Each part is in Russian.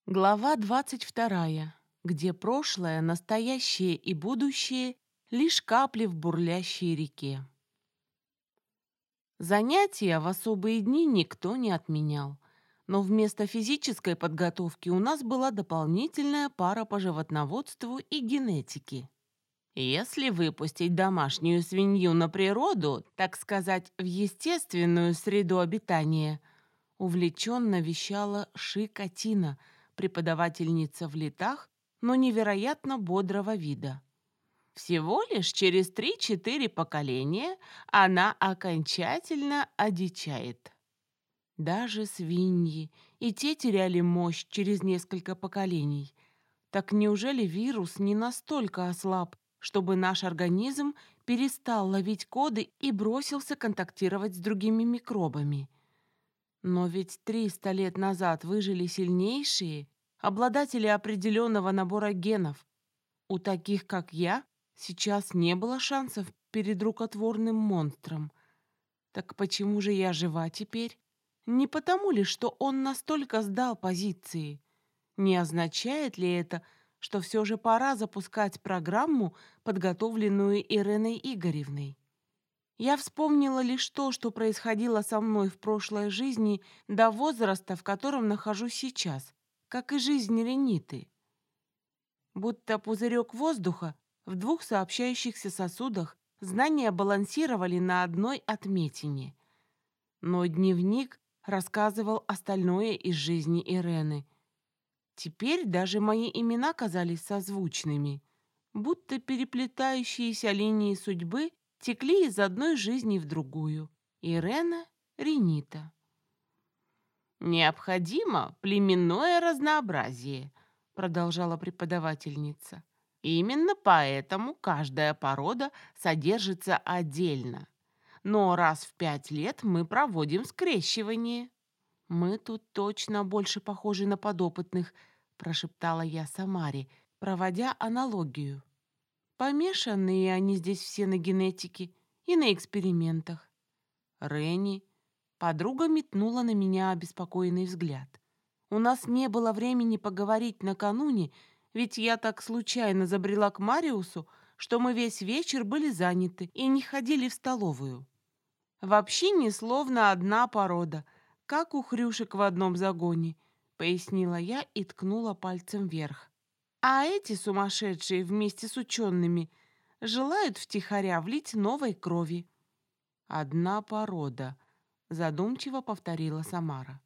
Глава 22, где прошлое, настоящее и будущее — лишь капли в бурлящей реке. Занятия в особые дни никто не отменял, но вместо физической подготовки у нас была дополнительная пара по животноводству и генетике. Если выпустить домашнюю свинью на природу, так сказать, в естественную среду обитания, увлеченно вещала Шикатина, преподавательница в летах, но невероятно бодрого вида. Всего лишь через 3-4 поколения она окончательно одичает. Даже свиньи и те теряли мощь через несколько поколений. Так неужели вирус не настолько ослаб, чтобы наш организм перестал ловить коды и бросился контактировать с другими микробами? Но ведь 300 лет назад выжили сильнейшие, обладатели определенного набора генов. У таких, как я, сейчас не было шансов перед рукотворным монстром. Так почему же я жива теперь? Не потому ли, что он настолько сдал позиции? Не означает ли это, что все же пора запускать программу, подготовленную Иреной Игоревной? Я вспомнила лишь то, что происходило со мной в прошлой жизни до возраста, в котором нахожусь сейчас, как и жизнь Рениты. Будто пузырек воздуха в двух сообщающихся сосудах, знания балансировали на одной отметине. Но дневник рассказывал остальное из жизни Ирены. Теперь даже мои имена казались созвучными, будто переплетающиеся линии судьбы текли из одной жизни в другую. Ирена, Ренита. «Необходимо племенное разнообразие», — продолжала преподавательница. «Именно поэтому каждая порода содержится отдельно. Но раз в 5 лет мы проводим скрещивание». «Мы тут точно больше похожи на подопытных», — прошептала я Самаре, проводя аналогию. «Помешанные они здесь все на генетике и на экспериментах». Ренни, подруга, метнула на меня обеспокоенный взгляд. «У нас не было времени поговорить накануне, ведь я так случайно забрела к Мариусу, что мы весь вечер были заняты и не ходили в столовую. Вообще не словно одна порода, как у хрюшек в одном загоне», — пояснила я и ткнула пальцем вверх. «А эти сумасшедшие вместе с учеными желают втихаря влить новой крови». «Одна порода», — задумчиво повторила Самара.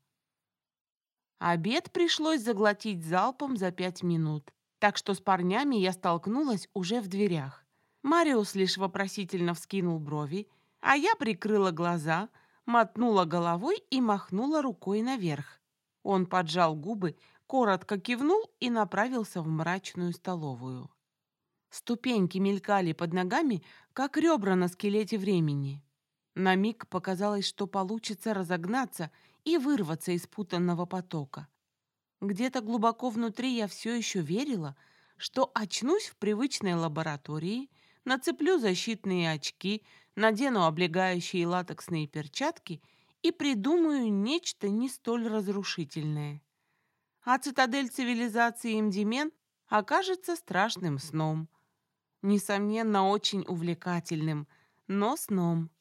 Обед пришлось заглотить залпом за 5 минут, так что с парнями я столкнулась уже в дверях. Мариус лишь вопросительно вскинул брови, а я прикрыла глаза, мотнула головой и махнула рукой наверх. Он поджал губы, коротко кивнул и направился в мрачную столовую. Ступеньки мелькали под ногами, как ребра на скелете времени. На миг показалось, что получится разогнаться и вырваться из путанного потока. Где-то глубоко внутри я все еще верила, что очнусь в привычной лаборатории, нацеплю защитные очки, надену облегающие латексные перчатки и придумаю нечто не столь разрушительное. А цитадель цивилизации Мдимен окажется страшным сном. Несомненно, очень увлекательным, но сном.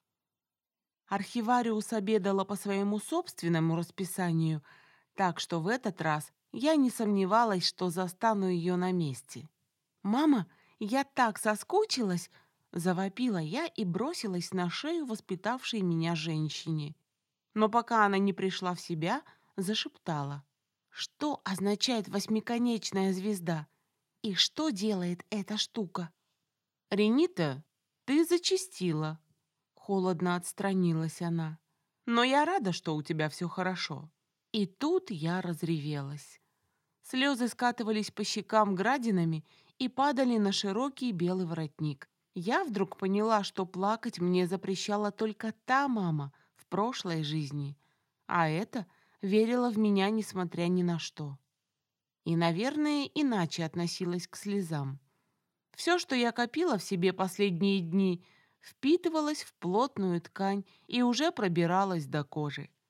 Архивариус обедала по своему собственному расписанию, так что в этот раз я не сомневалась, что застану ее на месте. «Мама, я так соскучилась!» — завопила я и бросилась на шею воспитавшей меня женщине. Но пока она не пришла в себя, зашептала. «Что означает восьмиконечная звезда? И что делает эта штука?» «Ренита, ты зачастила», — холодно отстранилась она. «Но я рада, что у тебя все хорошо». И тут я разревелась. Слезы скатывались по щекам градинами и падали на широкий белый воротник. Я вдруг поняла, что плакать мне запрещала только та мама в прошлой жизни, а эта верила в меня, несмотря ни на что. И, наверное, иначе относилась к слезам. Все, что я копила в себе последние дни, впитывалось в плотную ткань и уже пробиралось до кожи.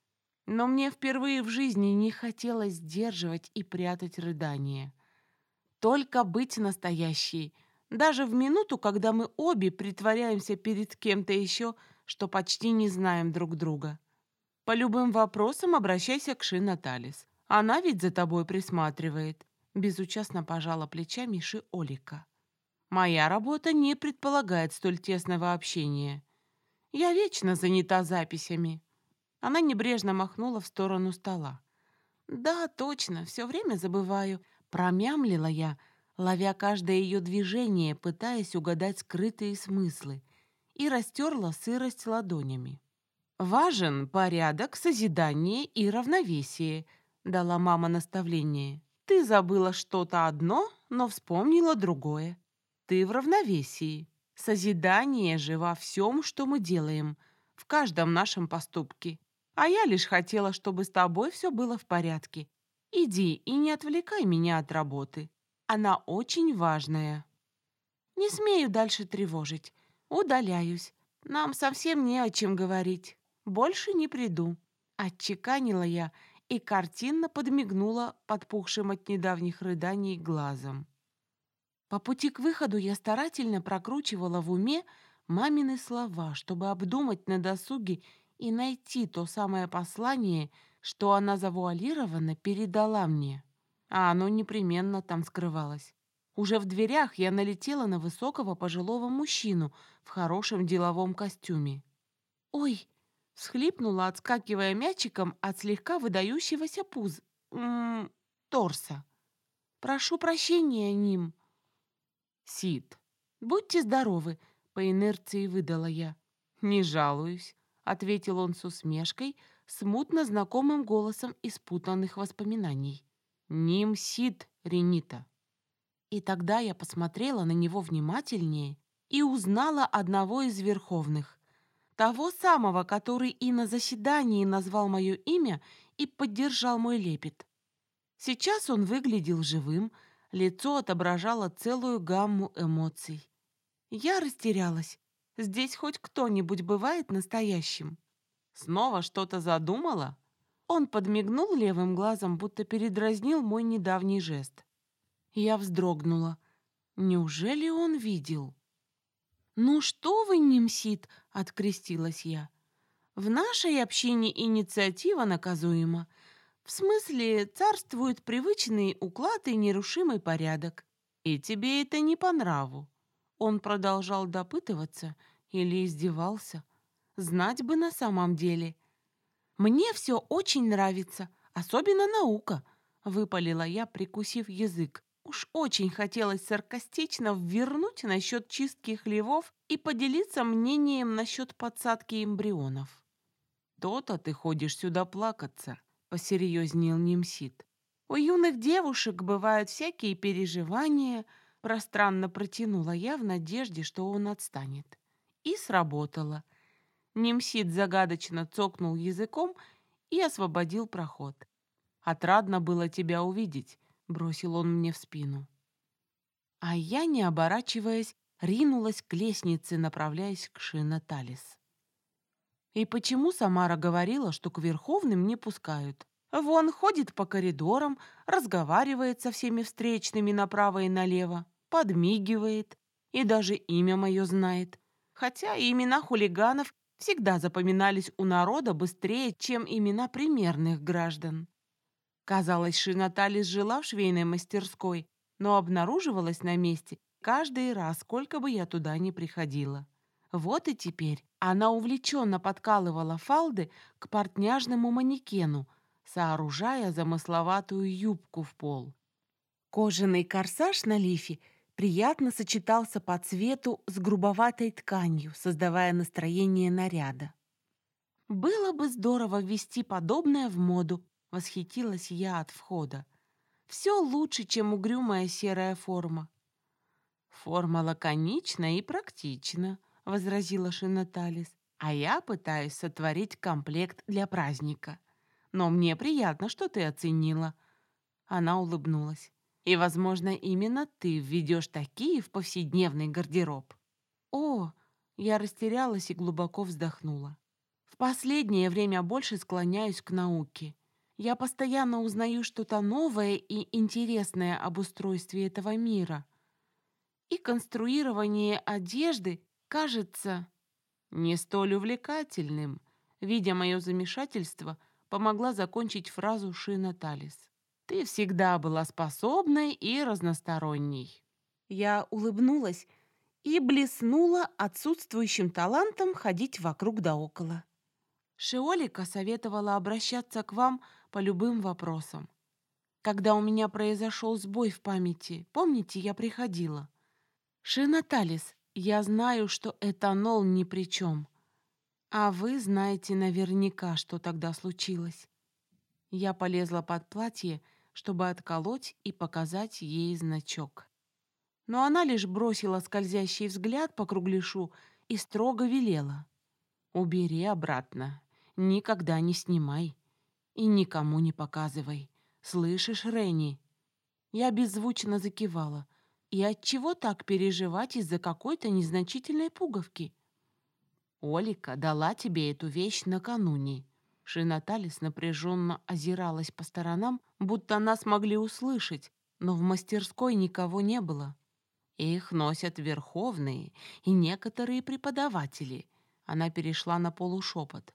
Но мне впервые в жизни не хотелось сдерживать и прятать рыдание. Только быть настоящей, даже в минуту, когда мы обе притворяемся перед кем-то еще, что почти не знаем друг друга. По любым вопросам обращайся к Ши Наталис. Она ведь за тобой присматривает. Безучастно пожала плечами Ши Олика. Моя работа не предполагает столь тесного общения. Я вечно занята записями. Она небрежно махнула в сторону стола. Да, точно, все время забываю. Промямлила я, ловя каждое ее движение, пытаясь угадать скрытые смыслы, и растерла сырость ладонями. «Важен порядок, созидание и равновесие», — дала мама наставление. «Ты забыла что-то одно, но вспомнила другое. Ты в равновесии. Созидание же во всем, что мы делаем, в каждом нашем поступке. А я лишь хотела, чтобы с тобой все было в порядке. Иди и не отвлекай меня от работы. Она очень важная». «Не смею дальше тревожить. Удаляюсь. Нам совсем не о чем говорить. Больше не приду», — отчеканила я и картинно подмигнула подпухшим от недавних рыданий глазом. По пути к выходу я старательно прокручивала в уме мамины слова, чтобы обдумать на досуге и найти то самое послание, что она завуалированно передала мне. А оно непременно там скрывалось. Уже в дверях я налетела на высокого пожилого мужчину в хорошем деловом костюме. «Ой!» — всхлипнула, отскакивая мячиком от слегка выдающегося торса. «Прошу прощения, Ним». «Сид, будьте здоровы!» — по инерции выдала я. «Не жалуюсь», — ответил он с усмешкой, смутно знакомым голосом из путанных воспоминаний. «Ним Сид, Ренита». И тогда я посмотрела на него внимательнее и узнала одного из верховных. Того самого, который и на заседании назвал мое имя и поддержал мой лепет. Сейчас он выглядел живым, лицо отображало целую гамму эмоций. Я растерялась. Здесь хоть кто-нибудь бывает настоящим? Снова что-то задумала? Он подмигнул левым глазом, будто передразнил мой недавний жест. Я вздрогнула. Неужели он видел? «Ну что вы, Немсит!» — открестилась я. «В нашей общине инициатива наказуема. В смысле, царствует привычный уклад и нерушимый порядок. И тебе это не по нраву». Он продолжал допытываться или издевался. Знать бы на самом деле. «Мне все очень нравится, особенно наука», — выпалила я, прикусив язык. Уж очень хотелось саркастично ввернуть насчет чистки хлевов и поделиться мнением насчет подсадки эмбрионов. «То-то ты ходишь сюда плакаться», — посерьезнел Немсит. «У юных девушек бывают всякие переживания», — пространно протянула я в надежде, что он отстанет. И сработало. Немсит загадочно цокнул языком и освободил проход. «Отрадно было тебя увидеть», — бросил он мне в спину. А я, не оборачиваясь, ринулась к лестнице, направляясь к Шинаталис. И почему Самара говорила, что к Верховным не пускают? Вон ходит по коридорам, разговаривает со всеми встречными направо и налево, подмигивает и даже имя мое знает. Хотя имена хулиганов всегда запоминались у народа быстрее, чем имена примерных граждан. Казалось, Шинаталис жила в швейной мастерской, но обнаруживалась на месте каждый раз, сколько бы я туда ни приходила. Вот и теперь она увлеченно подкалывала фалды к портняжному манекену, сооружая замысловатую юбку в пол. Кожаный корсаж на лифе приятно сочетался по цвету с грубоватой тканью, создавая настроение наряда. «Было бы здорово ввести подобное в моду», — восхитилась я от входа. «Все лучше, чем угрюмая серая форма». «Форма лаконична и практична», — возразила Шинаталис. «А я пытаюсь сотворить комплект для праздника. Но мне приятно, что ты оценила». Она улыбнулась. «И, возможно, именно ты введешь такие в повседневный гардероб». «О!» — я растерялась и глубоко вздохнула. В последнее время больше склоняюсь к науке. Я постоянно узнаю что-то новое и интересное об устройстве этого мира. И конструирование одежды кажется не столь увлекательным. Видя мое замешательство, помогла закончить фразу Шина Талис. «Ты всегда была способной и разносторонней». Я улыбнулась и блеснула отсутствующим талантом ходить вокруг да около. Шиолика советовала обращаться к вам по любым вопросам. Когда у меня произошел сбой в памяти, помните, я приходила? Шинаталис, я знаю, что этанол ни при чем. А вы знаете наверняка, что тогда случилось. Я полезла под платье, чтобы отколоть и показать ей значок. Но она лишь бросила скользящий взгляд по кругляшу и строго велела. «Убери обратно, никогда не снимай и никому не показывай. Слышишь, Ренни?» Я беззвучно закивала. И отчего так переживать из-за какой-то незначительной пуговки? Олика дала тебе эту вещь накануне. Шинаталис напряженно озиралась по сторонам, будто нас могли услышать, но в мастерской никого не было. Их носят верховные и некоторые преподаватели. Она перешла на полушепот.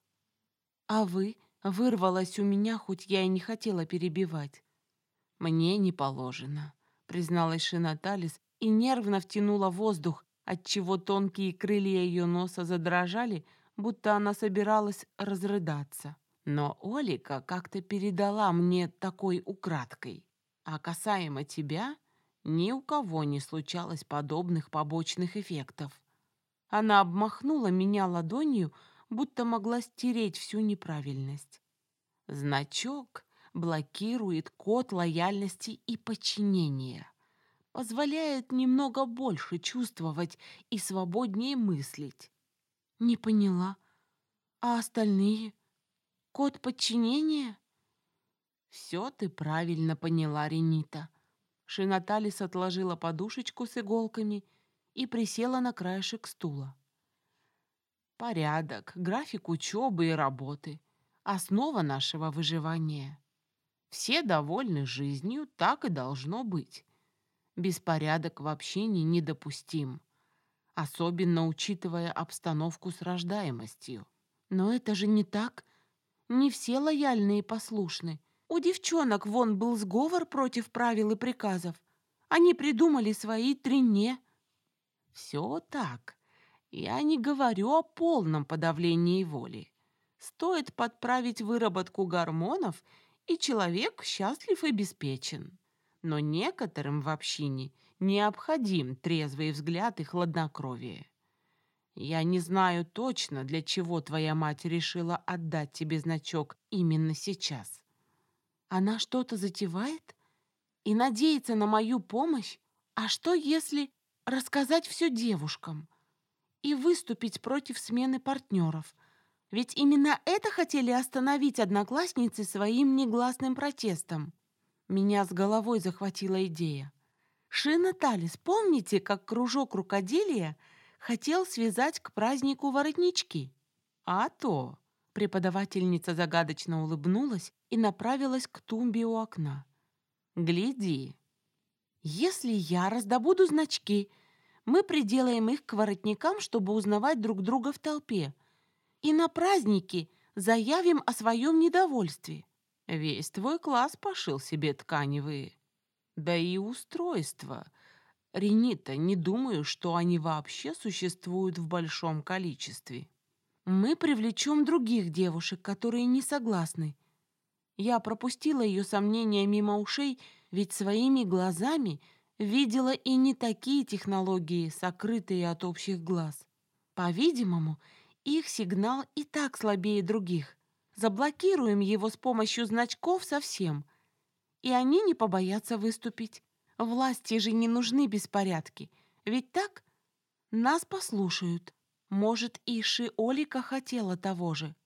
А вы? Вырвалась у меня, хоть я и не хотела перебивать. Мне не положено, призналась Шинаталис и нервно втянула воздух, отчего тонкие крылья ее носа задрожали, будто она собиралась разрыдаться. Но Олика как-то передала мне такой украдкой. А касаемо тебя, ни у кого не случалось подобных побочных эффектов. Она обмахнула меня ладонью, будто могла стереть всю неправильность. Значок блокирует код лояльности и подчинения, позволяет немного больше чувствовать и свободнее мыслить. Не поняла. А остальные? Код подчинения? Все ты правильно поняла, Ренита. Шинаталис отложила подушечку с иголками и присела на краешек стула. Порядок, график учебы и работы — основа нашего выживания. Все довольны жизнью, так и должно быть. Беспорядок в общении недопустим, особенно учитывая обстановку с рождаемостью. Но это же не так. Не все лояльны и послушны. У девчонок вон был сговор против правил и приказов. Они придумали свои трене. Все так. Я не говорю о полном подавлении воли. Стоит подправить выработку гормонов, и человек счастлив и обеспечен. Но некоторым в общине необходим трезвый взгляд и хладнокровие. Я не знаю точно, для чего твоя мать решила отдать тебе значок именно сейчас. Она что-то затевает и надеется на мою помощь? А что, если рассказать все девушкам и выступить против смены партнеров? Ведь именно это хотели остановить одноклассницы своим негласным протестом. Меня с головой захватила идея. Шина Талис, помните, как кружок рукоделия хотел связать к празднику воротнички? А то! Преподавательница загадочно улыбнулась и направилась к тумбе у окна. Гляди. Если я раздобуду значки, мы приделаем их к воротникам, чтобы узнавать друг друга в толпе. И на празднике заявим о своем недовольстве. Весь твой класс пошил себе тканевые. Да и устройства. Ренита, не думаю, что они вообще существуют в большом количестве. Мы привлечем других девушек, которые не согласны. Я пропустила ее сомнения мимо ушей, ведь своими глазами видела и не такие технологии, сокрытые от общих глаз. По-видимому, их сигнал и так слабее других. Заблокируем его с помощью значков совсем, и они не побоятся выступить. Власти же не нужны беспорядки, ведь так? Нас послушают. Может, и Шиолика хотела того же.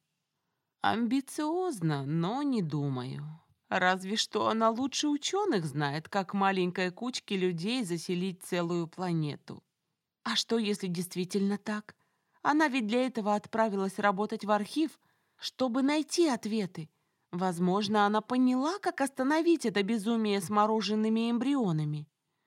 Амбициозно, но не думаю. Разве что она лучше ученых знает, как маленькой кучке людей заселить целую планету. А что, если действительно так? Она ведь для этого отправилась работать в архив, чтобы найти ответы. Возможно, она поняла, как остановить это безумие с мороженными эмбрионами.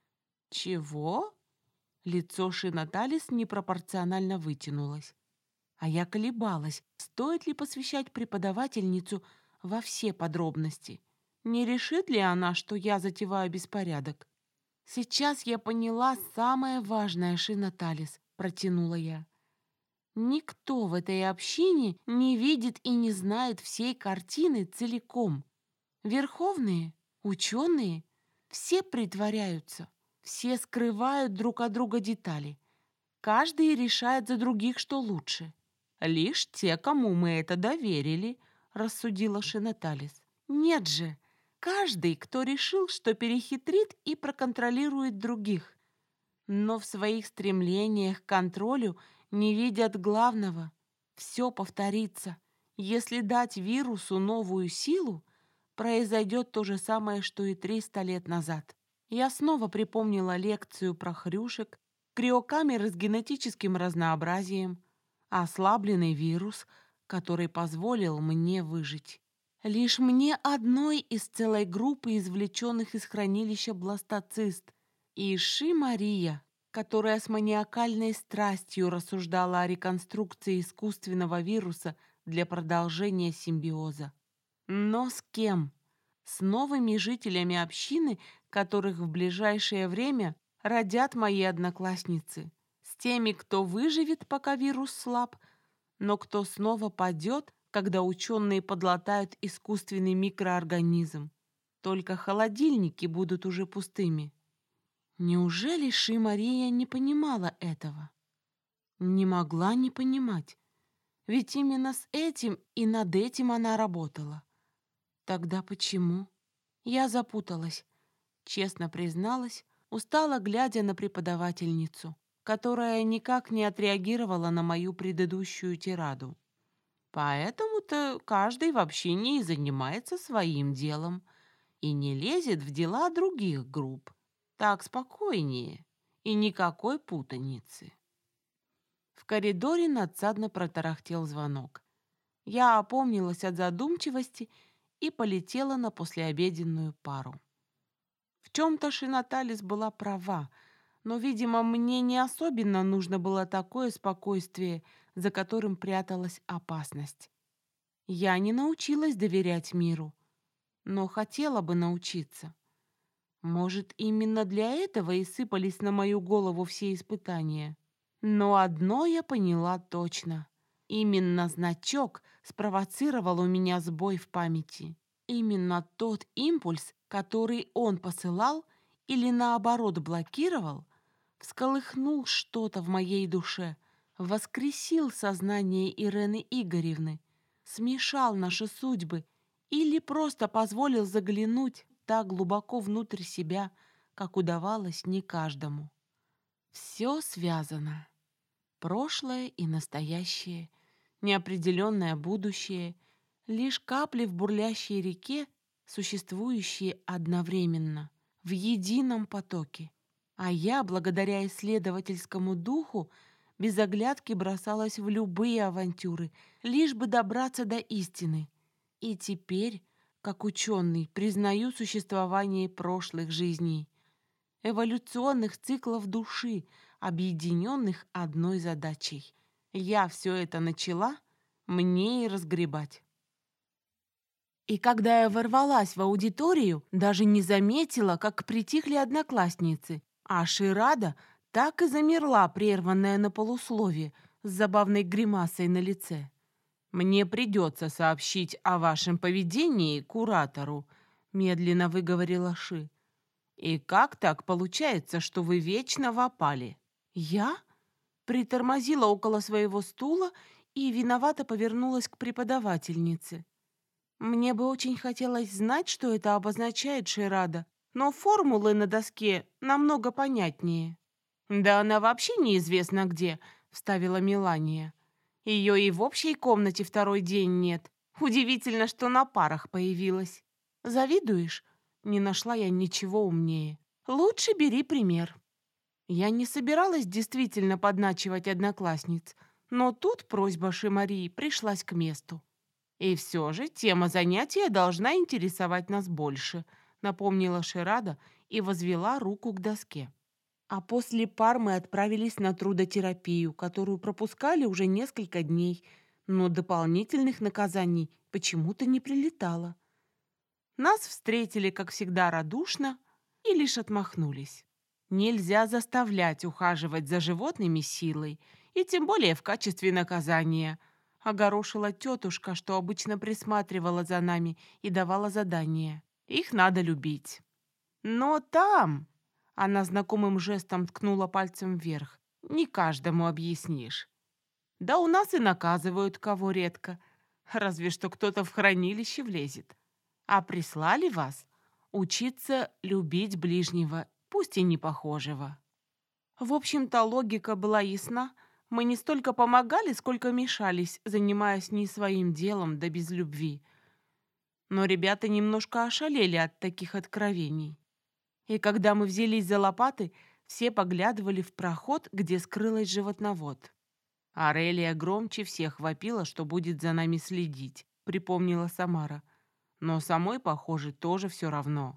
Чего? Лицо Шинаталис непропорционально вытянулось. А я колебалась, стоит ли посвящать преподавательницу во все подробности. Не решит ли она, что я затеваю беспорядок? Сейчас я поняла самое важное, Шинаталис, протянула я. Никто в этой общине не видит и не знает всей картины целиком. Верховные, ученые, все притворяются, все скрывают друг от друга детали. Каждый решает за других, что лучше. Лишь те, кому мы это доверили, рассудила Шинаталис. Нет же, каждый, кто решил, что перехитрит и проконтролирует других, но в своих стремлениях к контролю не видят главного. Все повторится. Если дать вирусу новую силу, произойдет то же самое, что и 300 лет назад. Я снова припомнила лекцию про хрюшек, криокамеры с генетическим разнообразием, ослабленный вирус, который позволил мне выжить. Лишь мне одной из целой группы извлеченных из хранилища бластоцист, и Ши Мария, которая с маниакальной страстью рассуждала о реконструкции искусственного вируса для продолжения симбиоза. Но с кем? С новыми жителями общины, которых в ближайшее время родят мои одноклассницы. С теми, кто выживет, пока вирус слаб, но кто снова падет, когда ученые подлатают искусственный микроорганизм. Только холодильники будут уже пустыми. Неужели Ши Мария не понимала этого? Не могла не понимать. Ведь именно с этим и над этим она работала. Тогда почему? Я запуталась, честно призналась, устала, глядя на преподавательницу, которая никак не отреагировала на мою предыдущую тираду. Поэтому-то каждый в общине и занимается своим делом и не лезет в дела других групп. Так спокойнее и никакой путаницы. В коридоре надсадно протарахтел звонок. Я опомнилась от задумчивости и полетела на послеобеденную пару. В чем-то Шинаталис была права, но, видимо, мне не особенно нужно было такое спокойствие, за которым пряталась опасность. Я не научилась доверять миру, но хотела бы научиться. Может, именно для этого и сыпались на мою голову все испытания. Но одно я поняла точно. Именно значок спровоцировал у меня сбой в памяти. Именно тот импульс, который он посылал или наоборот блокировал, всколыхнул что-то в моей душе, воскресил сознание Ирены Игоревны, смешал наши судьбы или просто позволил заглянуть так глубоко внутрь себя, как удавалось не каждому. Все связано. Прошлое и настоящее, неопределенное будущее, лишь капли в бурлящей реке, существующие одновременно, в едином потоке. А я, благодаря исследовательскому духу, без оглядки бросалась в любые авантюры, лишь бы добраться до истины. И теперь, как ученый, признаю существование прошлых жизней, эволюционных циклов души, объединенных одной задачей. Я все это начала, мне и разгребать. И когда я ворвалась в аудиторию, даже не заметила, как притихли одноклассницы, а Ширада так и замерла, прерванная на полуслове, с забавной гримасой на лице. «Мне придется сообщить о вашем поведении куратору», — медленно выговорила Ши. «И как так получается, что вы вечно в опале?» «Я?» Притормозила около своего стула и виновато повернулась к преподавательнице. Мне бы очень хотелось знать, что это обозначает, Ширада, но формулы на доске намного понятнее. «Да она вообще неизвестно где», — вставила Мелания. «Ее и в общей комнате второй день нет. Удивительно, что на парах появилась. Завидуешь?» Не нашла я ничего умнее. «Лучше бери пример». Я не собиралась действительно подначивать одноклассниц, но тут просьба Шимарии пришлась к месту. И все же тема занятия должна интересовать нас больше, напомнила Ширада и возвела руку к доске. А после пар мы отправились на трудотерапию, которую пропускали уже несколько дней, но дополнительных наказаний почему-то не прилетало. Нас встретили, как всегда, радушно и лишь отмахнулись. Нельзя заставлять ухаживать за животными силой, и тем более в качестве наказания. Огорошила тетушка, что обычно присматривала за нами и давала задания. Их надо любить. Но там, она знакомым жестом ткнула пальцем вверх, не каждому объяснишь. Да у нас и наказывают кого редко, разве что кто-то в хранилище влезет. А прислали вас учиться любить ближнего, пусть и не похожего. В общем-то, логика была ясна. Мы не столько помогали, сколько мешались, занимаясь не своим делом, да без любви. Но ребята немножко ошалели от таких откровений. И когда мы взялись за лопаты, все поглядывали в проход, где скрылась животновод. Арелия громче всех вопила, что будет за нами следить, припомнила Самара. Но самой, похоже, тоже все равно.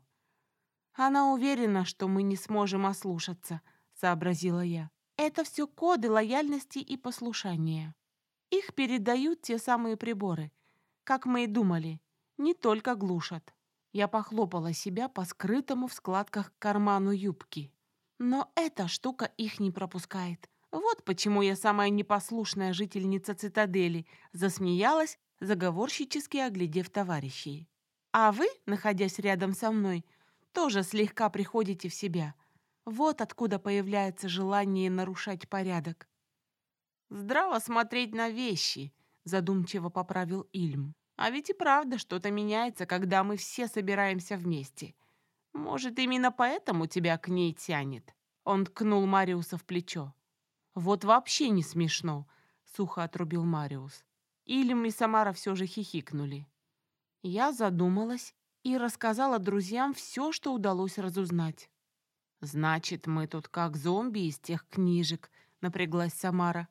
Она уверена, что мы не сможем ослушаться, сообразила я. Это все коды лояльности и послушания. Их передают те самые приборы. Как мы и думали, не только глушат. Я похлопала себя по скрытому в складках карману юбки. Но эта штука их не пропускает. Вот почему я самая непослушная жительница цитадели, засмеялась, заговорщически оглядев товарищей. А вы, находясь рядом со мной, тоже слегка приходите в себя. Вот откуда появляется желание нарушать порядок. «Здраво смотреть на вещи», — задумчиво поправил Ильм. «А ведь и правда что-то меняется, когда мы все собираемся вместе. Может, именно поэтому тебя к ней тянет?» Он ткнул Мариуса в плечо. «Вот вообще не смешно», — сухо отрубил Мариус. Ильм и Самара все же хихикнули. Я задумалась и рассказала друзьям все, что удалось разузнать. «Значит, мы тут как зомби из тех книжек», — напряглась Самара.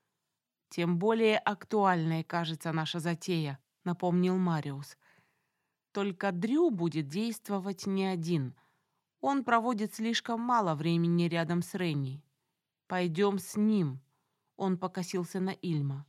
«Тем более актуальной кажется наша затея», — напомнил Мариус. «Только Дрю будет действовать не один. Он проводит слишком мало времени рядом с Ренни. Пойдем с ним», — он покосился на Ильма.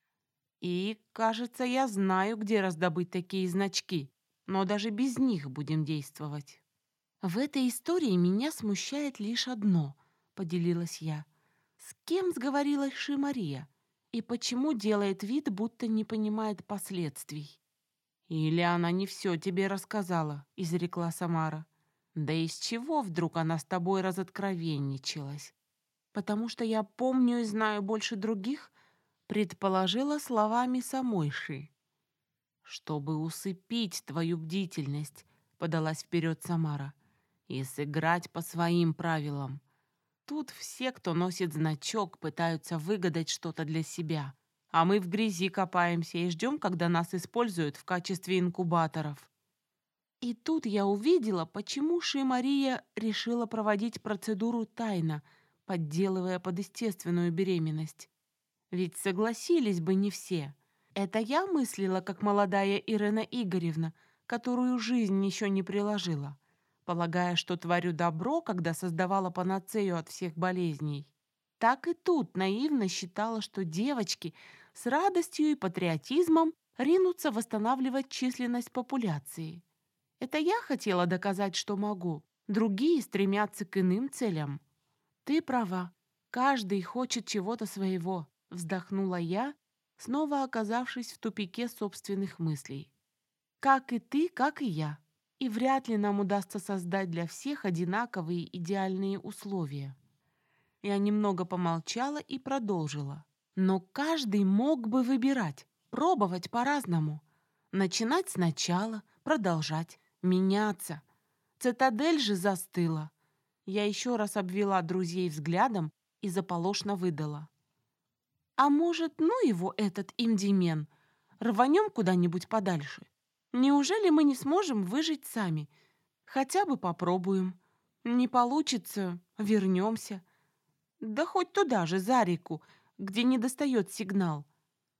«И, кажется, я знаю, где раздобыть такие значки, но даже без них будем действовать». «В этой истории меня смущает лишь одно», — поделилась я. «С кем сговорилась Ши-Мария? И почему делает вид, будто не понимает последствий?» «Или она не все тебе рассказала», — изрекла Самара. «Да из чего вдруг она с тобой разоткровенничалась?» «Потому что я помню и знаю больше других», — предположила словами самой Ши. «Чтобы усыпить твою бдительность», — подалась вперед Самара, «и сыграть по своим правилам. Тут все, кто носит значок, пытаются выгадать что-то для себя, а мы в грязи копаемся и ждем, когда нас используют в качестве инкубаторов». И тут я увидела, почему Ши-Мария решила проводить процедуру тайно, подделывая под естественную беременность. Ведь согласились бы не все. Это я мыслила, как молодая Ирена Игоревна, которую жизнь еще не приложила, полагая, что творю добро, когда создавала панацею от всех болезней. Так и тут наивно считала, что девочки с радостью и патриотизмом ринутся восстанавливать численность популяции. Это я хотела доказать, что могу. Другие стремятся к иным целям. Ты права. Каждый хочет чего-то своего, вздохнула я, снова оказавшись в тупике собственных мыслей. Как и ты, как и я. И вряд ли нам удастся создать для всех одинаковые идеальные условия. Я немного помолчала и продолжила. Но каждый мог бы выбирать, пробовать по-разному. Начинать сначала, продолжать, меняться. Цитадель же застыла. Я еще раз обвела друзей взглядом и заполошно выдала. «А может, ну его этот имдимен? Рванем куда-нибудь подальше? Неужели мы не сможем выжить сами? Хотя бы попробуем. Не получится, вернемся. Да хоть туда же, за реку, где не достает сигнал.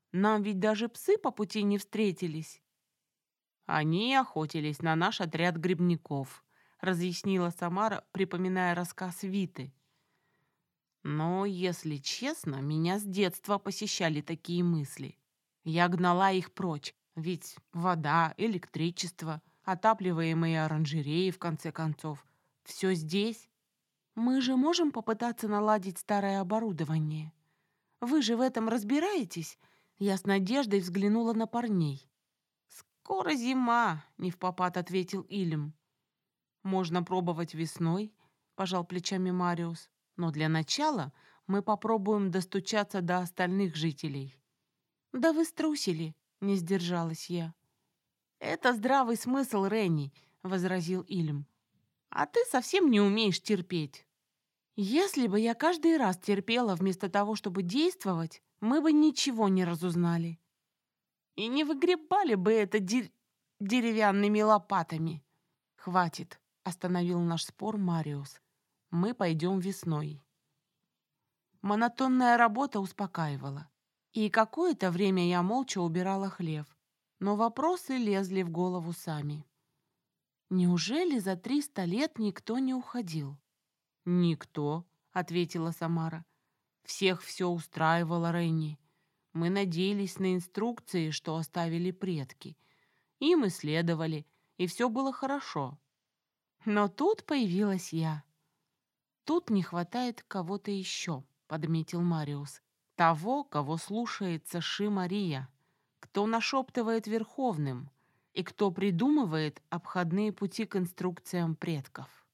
Нам ведь даже псы по пути не встретились. Они охотились на наш отряд грибников, разъяснила Самара, припоминая рассказ Виты. Но, если честно, меня с детства посещали такие мысли. Я гнала их прочь, ведь вода, электричество, отапливаемые оранжереи, в конце концов, все здесь. Мы же можем попытаться наладить старое оборудование. Вы же в этом разбираетесь? Я с надеждой взглянула на парней. «Скоро зима», — невпопад ответил Илем. «Можно пробовать весной», — пожал плечами Мариус. «Но для начала мы попробуем достучаться до остальных жителей». «Да вы струсили», — не сдержалась я. «Это здравый смысл, Ренни», — возразил Илем. «А ты совсем не умеешь терпеть». «Если бы я каждый раз терпела вместо того, чтобы действовать, мы бы ничего не разузнали. И не выгребали бы это деревянными лопатами». «Хватит», — остановил наш спор Мариус. «Мы пойдем весной». Монотонная работа успокаивала. И какое-то время я молча убирала хлев. Но вопросы лезли в голову сами. Неужели за 300 лет никто не уходил? «Никто», — ответила Самара. «Всех все устраивало, Ренни. Мы надеялись на инструкции, что оставили предки. Им исследовали, и все было хорошо. Но тут появилась я. Тут не хватает кого-то еще», — подметил Мариус. «Того, кого слушается Ши-Мария, кто нашептывает верховным и кто придумывает обходные пути к инструкциям предков».